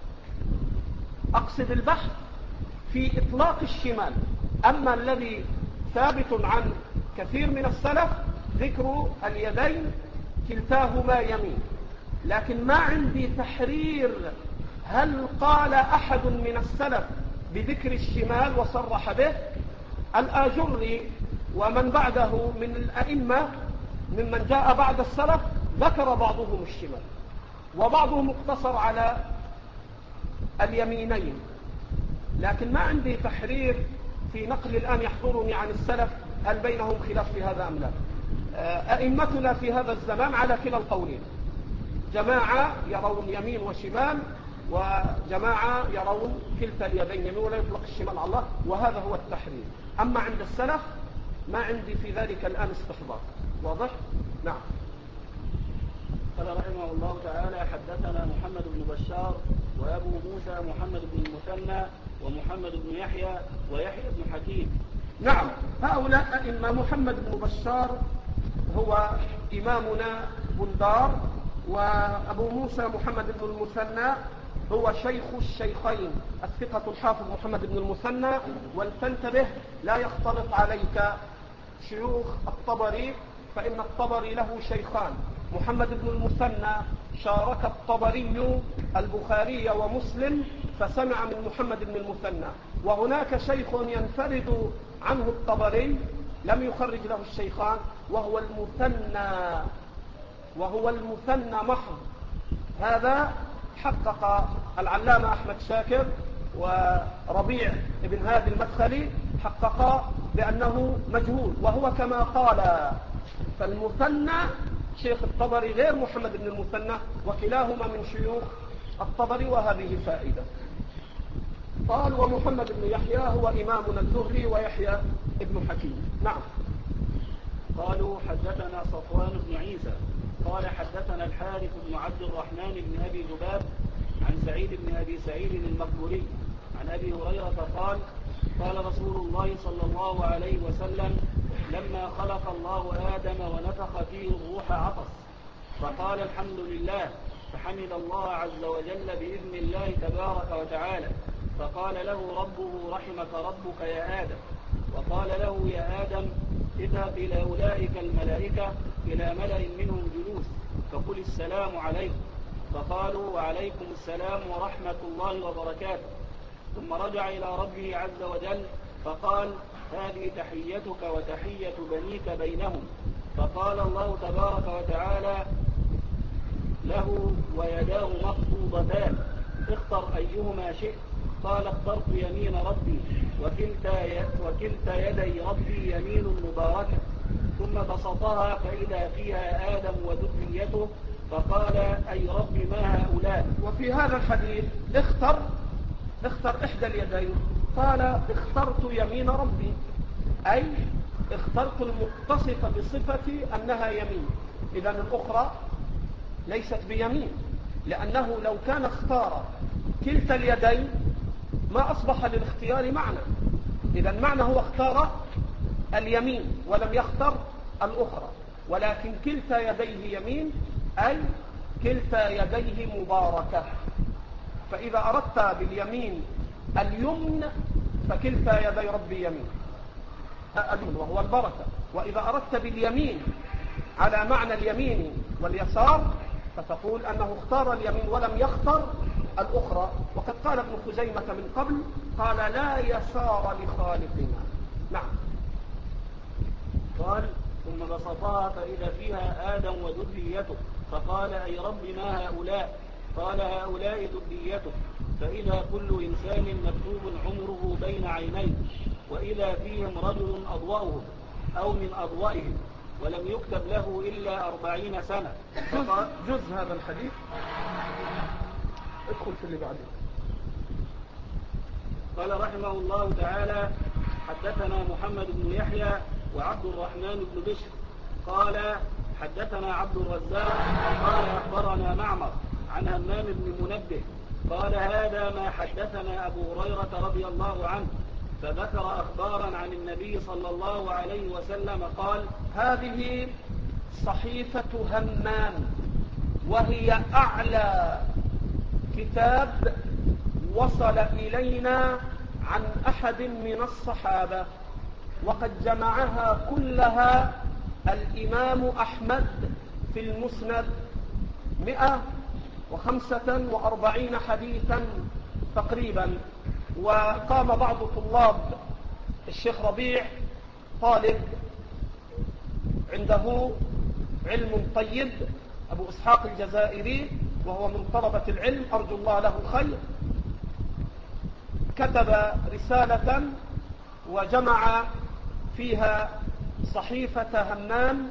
أقصد البحث في إطلاق الشمال. أما الذي ثابت عن كثير من السلف ذكر اليدين كلتاهما يمين، لكن ما عندي تحرير هل قال أحد من السلف بذكر الشمال وصرح به. الآجري ومن بعده من الأئمة ممن جاء بعد السلف ذكر بعضهم الشمال، وبعضهم اقتصر على اليمينين، لكن ما عندي تحرير في نقل الآن يحضرني عن السلف هل بينهم خلاف في هذا أم لا. أئمتنا في هذا الزمان على كلا القولين، جماعة يرون يمين وشمال، وجماعة يرون كلتا اليدين يمين ولا يطلق الشمال على الله، وهذا هو التحرير. أما عند السلف ما عندي في ذلك الآن استحضار. واضح؟ نعم. قال رحمه الله تعالى: حدثنا محمد بن بشار وأبو موسى محمد بن المثنى ومحمد بن يحيى ويحيى بن حكيم. نعم، هؤلاء أئمة. محمد بن بشار هو إمامنا بندار، وأبو موسى محمد بن المثنى هو شيخ الشيخين الثقة الحافظ محمد بن المثنى. ولتنتبه لا يختلط عليك شيوخ الطبري، فإن الطبري له شيخان، محمد بن المثنى شارك الطبري البخاري ومسلم فسمع من محمد بن المثنى. وهناك شيخ ينفرد عنه الطبري لم يخرج له الشيخان وهو المثنى وهو المثنى محض. هذا حقق العلامة أحمد شاكر وربيع بن هادي المدخلي حقق بأنه مجهول وهو كما قال. فالمثنى شيخ الطبري غير محمد بن المثنى وكلاهما من شيوخ الطبري وهذه فائدة. قال ومحمد بن يحيى هو إمامنا الزهري ويحيى ابن حكيم. نعم. قالوا حدثنا صفوان بن عيسى قال حدثنا الحارث بن عبد الرحمن بن أبي ذباب عن سعيد بن أبي سعيد المقبوري عن أبي هريرة قال قال رسول الله صلى الله عليه وسلم لما خلق الله آدم ونفخ فيه الروح عطس فقال الحمد لله فحمد الله عز وجل بإذن الله تبارك وتعالى فقال له ربه رحمك ربك يا آدم وقال له يا آدم اذهب إلى أولئك الملائكة إلى ملأ منهم جلوس فقل السلام عليكم فقالوا وعليكم السلام ورحمة الله وبركاته ثم رجع إلى ربه عز وجل فقال هذه تحيتك وتحية بنيك بينهم فقال الله تبارك وتعالى له ويداه مقبوضتان اختر أيهما شئت قال اخترت يمين ربي وكلتا, وكلتا يدي ربي يمين مباركة ثم بسطها فإذا فيها آدم وذريته فقال أي رب ما هؤلاء. وفي هذا الحديث اختر اختر إحدى اليدين قال اخترت يمين ربي أي اخترت المتصفة بصفة أنها يمين. إذن الأخرى ليست بيمين لأنه لو كان اختار كلتا اليدين ما أصبح للاختيار معنى. إذن معنى هو اختار اليمين ولم يختر الأخرى ولكن كلتا يديه يمين أي كلتا يديه مباركة. فإذا أردت باليمين اليمن فكلتا يدي ربي يمين وهو البركة. وإذا أردت باليمين على معنى اليمين واليسار فتقول أنه اختار اليمين ولم يختر الأخرى. وقد قال ابن خزيمة من قبل قال لا يسار لخالقنا. نعم. قال ثم بسطها فإذا فيها آدم وذريته فقال أي رب ما هؤلاء قال هؤلاء ذريته فإذا كل إنسان مكتوب عمره بين عينيه وإذا فيهم رجل أضوأهم أو من أضوئهم ولم يكتب له إلا أربعين سنة. فقال جز هذا الحديث ادخل في اللي بعده. قال رحمه الله تعالى حدثنا محمد بن يحيى وعبد الرحمن بن بشر قال حدثنا عبد الرزاق قال أخبرنا معمر عن همام بن منبه قال هذا ما حدثنا أبو هريرة رضي الله عنه فذكر أخبارا عن النبي صلى الله عليه وسلم قال هذه صحيفة همام وهي أعلى كتاب وصل إلينا عن أحد من الصحابة وقد جمعها كلها الإمام أحمد في المسند مئة وخمسة وأربعين حديثا تقريبا. وقام بعض طلاب الشيخ ربيع طالب عنده علم طيب أبو إسحاق الجزائري وهو من طلبة العلم أرجو الله له خير كتب رسالة وجمع فيها صحيفة همام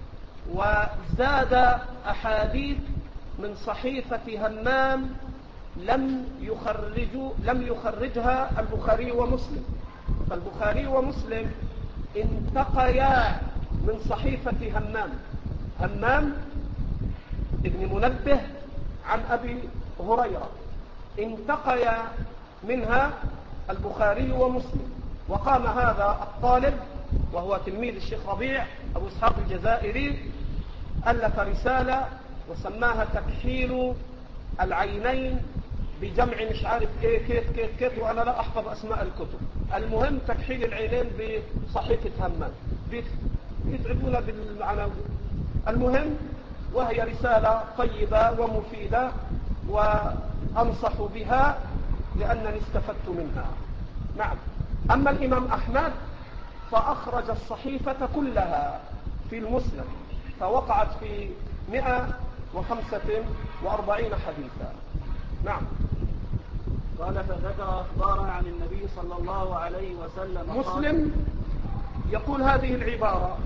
وزاد أحاديث من صحيفة همام لم يخرجوا لم يخرجها البخاري ومسلم. فالبخاري ومسلم انتقيا من صحيفة همام همام ابن منبه عن أبي هريرة انتقيا منها البخاري ومسلم. وقام هذا الطالب وهو تلميذ الشيخ ربيع أبو إسحاق الجزائري ألف رسالة وسماها تكحيل العينين بجمع مش عارف ايه كيف كيف كيف وانا لا احفظ اسماء الكتب. المهم تكحيل العينين بصحيفة همام بيتعبونا بالمعنى. المهم وهي رسالة طيبة ومفيدة وأنصح بها لأنني استفدت منها. نعم. أما الإمام أحمد فأخرج الصحيفة كلها في المسند، فوقعت في مئة وخمسة وأربعين حديثا. نعم. قال فذكر أخبارا عن النبي صلى الله عليه وسلم. مسلم يقول هذه العبارة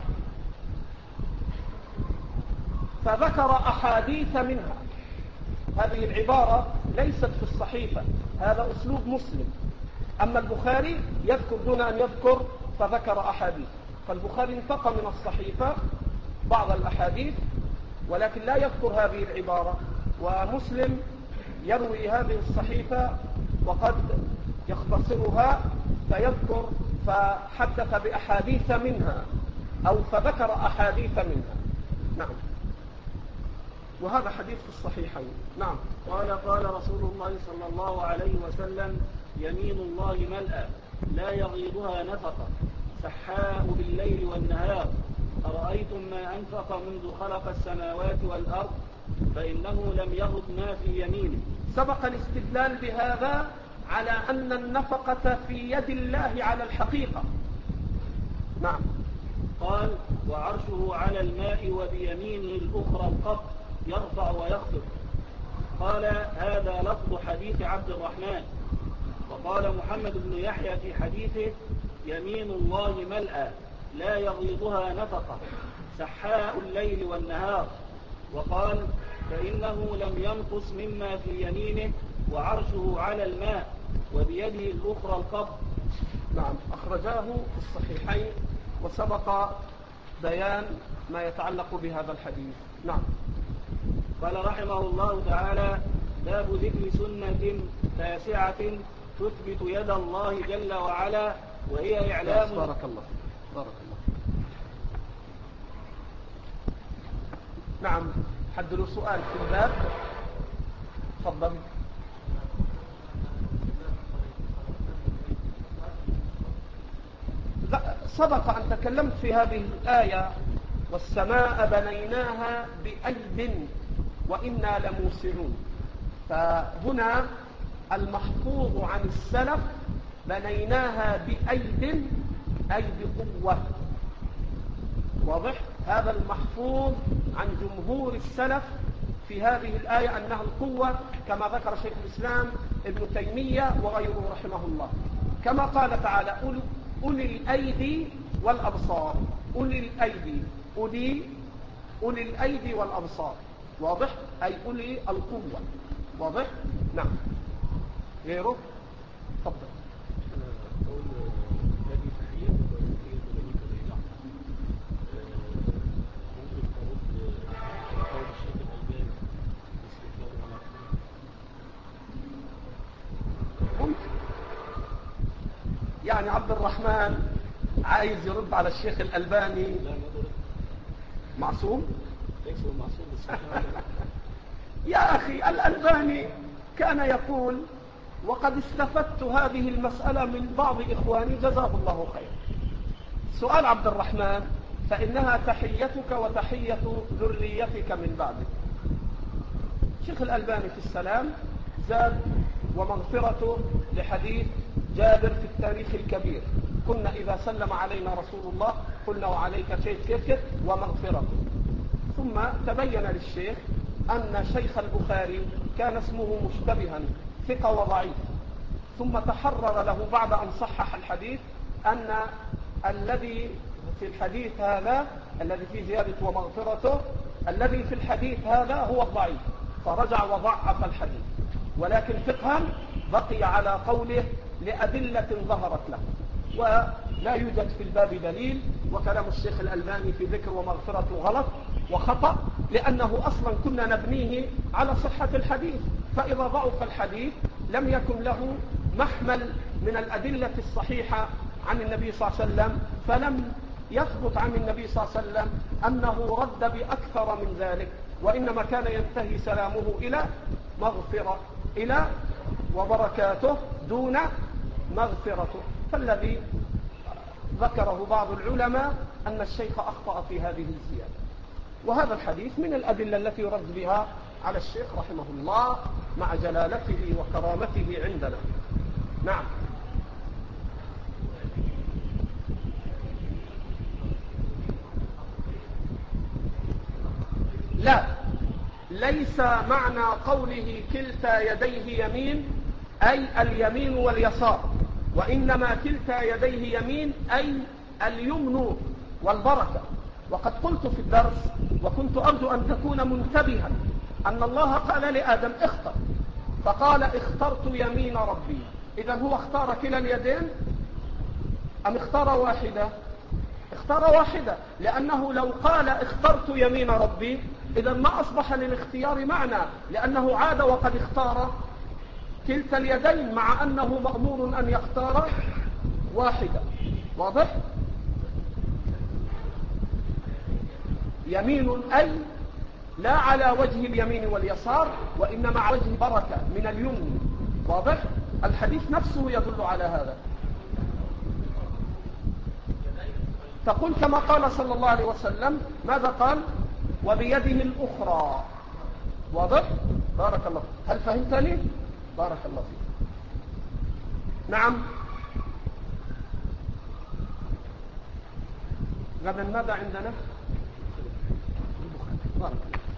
فذكر أحاديث منها. هذه العبارة ليست في الصحيفة، هذا أسلوب مسلم. أما البخاري يذكر دون أن يذكر فذكر أحاديث، فالبخاري انتقى من الصحيفة بعض الأحاديث ولكن لا يذكر هذه العبارة، ومسلم يروي هذه الصحيفة وقد يختصرها فيذكر فحدث بأحاديث منها أو فذكر أحاديث منها. نعم. وهذا حديث في الصحيحين. نعم. قال قال رسول الله صلى الله عليه وسلم: يمين الله ملأى لا يغيضها نفقة سحاء بالليل والنهار أرأيتم ما أنفق منذ خلق السماوات والأرض فإنه لم يغض ما في يمينه. سبق الاستدلال بهذا على أن النفقة في يد الله على الحقيقة. نعم. قال: وعرشه على الماء وبيمينه الأخرى القبض يرفع ويخفض. قال: هذا لفظ حديث عبد الرحمن. وقال محمد بن يحيى في حديثه: يمين الله ملأى لا يغيضها نفقة سحاء الليل والنهار. وقال: فإنه لم ينقص مما في يمينه وعرشه على الماء وبيده الأخرى القبض. نعم. أخرجاه في الصحيحين وسبق بيان ما يتعلق بهذا الحديث. نعم. قال رحمه الله تعالى: باب ذكر سنة تاسعة تثبت يد الله جل وعلا وهي إعلام. بارك الله بارك الله. نعم. حد له سؤال في الباب؟ تفضل. لا، سبق أن تكلمت في هذه الآية: والسماء بنيناها بأيد وإنا لموسعون. فهنا المحفوظ عن السلف بنيناها بأيد أي بقوة. واضح؟ هذا المحفوظ عن جمهور السلف في هذه الآية أنها القوة، كما ذكر شيخ الإسلام ابن تيمية وغيره رحمه الله، كما قال تعالى: أولي الأيدي والأبصار. أولي الأيدي أولي أولي الأيدي والأبصار. واضح؟ أي أولي القوة. واضح؟ نعم. غيره؟ تفضل. قول هذه تحية وتحية بنيك بينهم ممكن ترد قول الشيخ الألباني باستثناء المناقضة؟ ممكن. يعني عبد الرحمن عايز يرد على الشيخ الألباني. لا نظر معصوم؟ ليس معصوم بس يا أخي الألباني كان يقول، وقد استفدت هذه المسألة من بعض إخواني جزاه الله خير. سؤال عبد الرحمن فإنها تحيتك وتحية ذريتك من بعدك. شيخ الألباني في السلام زاد ومغفرته لحديث جابر في التاريخ الكبير: كنا إذا سلم علينا رسول الله قلنا وعليك كيف كيف كيف ومغفرته. ثم تبين للشيخ أن شيخ البخاري كان اسمه مشتبها ثقة وضعيف، ثم تحرر له بعد أن صحح الحديث أن الذي في الحديث هذا الذي فيه زيادة ومغفرته الذي في الحديث هذا هو الضعيف، فرجع وضعف الحديث، ولكن فقها بقي على قوله لأدلة ظهرت له، ولا يوجد في الباب دليل. وكلام الشيخ الألباني في ذكر ومغفرته غلط وخطأ، لأنه أصلا كنا نبنيه على صحة الحديث، فإذا ضعف الحديث لم يكن له محمل من الأدلة الصحيحة عن النبي صلى الله عليه وسلم، فلم يثبت عن النبي صلى الله عليه وسلم أنه رد بأكثر من ذلك، وإنما كان ينتهي سلامه إلى مغفرة إلى وبركاته دون مغفرته. فالذي ذكره بعض العلماء أن الشيخ أخطأ في هذه الزيادة. وهذا الحديث من الأدلة التي يرد بها على الشيخ رحمه الله مع جلالته وكرامته عندنا. نعم. لا، ليس معنى قوله كلتا يديه يمين أي اليمين واليسار، وإنما كلتا يديه يمين أي اليمن والبركة. وقد قلت في الدرس وكنت أرجو أن تكون منتبها أن الله قال لآدم اختر، فقال اخترت يمين ربي. إذا هو اختار كلا اليدين أم اختار واحدة؟ اختار واحدة، لأنه لو قال اخترت يمين ربي إذا ما أصبح للاختيار معنى، لأنه عاد وقد اختار كلتا اليدين مع أنه مأمور أن يختار واحدة. واضح؟ يمين أي لا على وجه اليمين واليسار، وإنما على وجه بركة من اليمن. واضح؟ الحديث نفسه يدل على هذا. تقول كما قال صلى الله عليه وسلم، ماذا قال؟ وبيده الأخرى. واضح؟ بارك الله فيك. هل فهمتني؟ بارك الله فيك. نعم. غدا ماذا عندنا؟ بارك الله.